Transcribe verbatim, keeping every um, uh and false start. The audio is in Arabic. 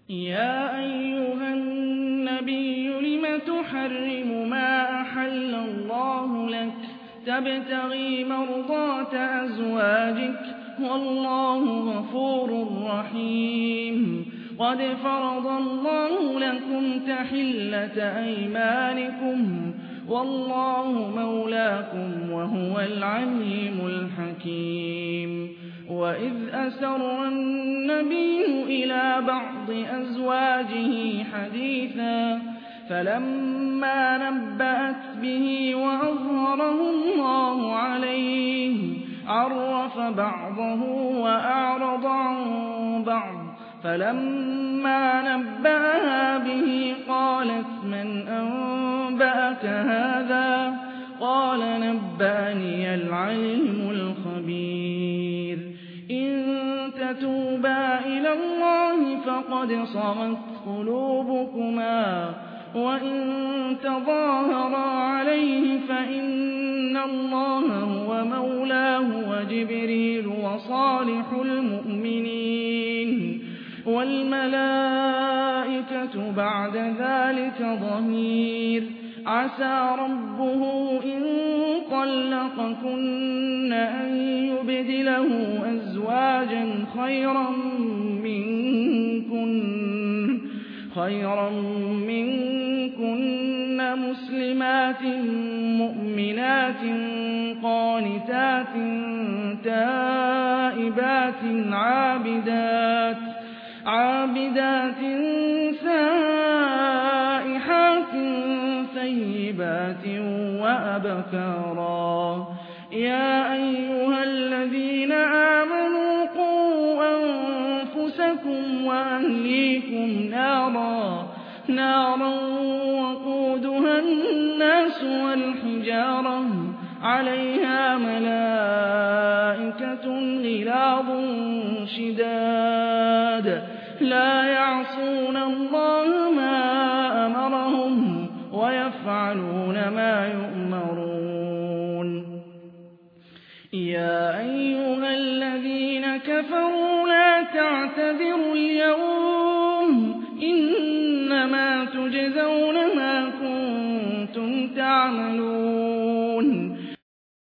يا أيها النبي لم تحرم ما أحل الله لك تبتغي مرضات أزواجك والله غفور رحيم قد فرض الله لكم تحلة أيمانكم والله مولاكم وهو العليم الحكيم وإذ أسر النبي إلى بعض أزواجه حديثا فلما نبأت به وأظهره الله عليه عرف بعضه وأعرض عن بعض فلما نبأها به قالت من أنبأك هذا قال نبأني العلم الخبير إن تتوبا إلى الله فقد صغت قلوبكما وإن تظاهرا عليه فإن الله هو مولاه وجبريل وصالح المؤمنين والملائكة بعد ذلك ظهير عسى ربه إن طلقكن أن يبدله أزواجا خيرا منكن خيرا منكن مسلمات مؤمنات قانتات تائبات عابدات عابدات سائحات ثيبات وأبكارا يا أيها الذين آمنوا قوا أنفسكم وأهليكم نارا نارا وقودها الناس والحجارة عليها ملائكة غلاظ شداد لا يعصون الله ما أمرهم ويفعلون ما يؤمرون يا أيها الذين كفروا لا تعتذروا اليوم إنما تجزون ما كنتم تعملون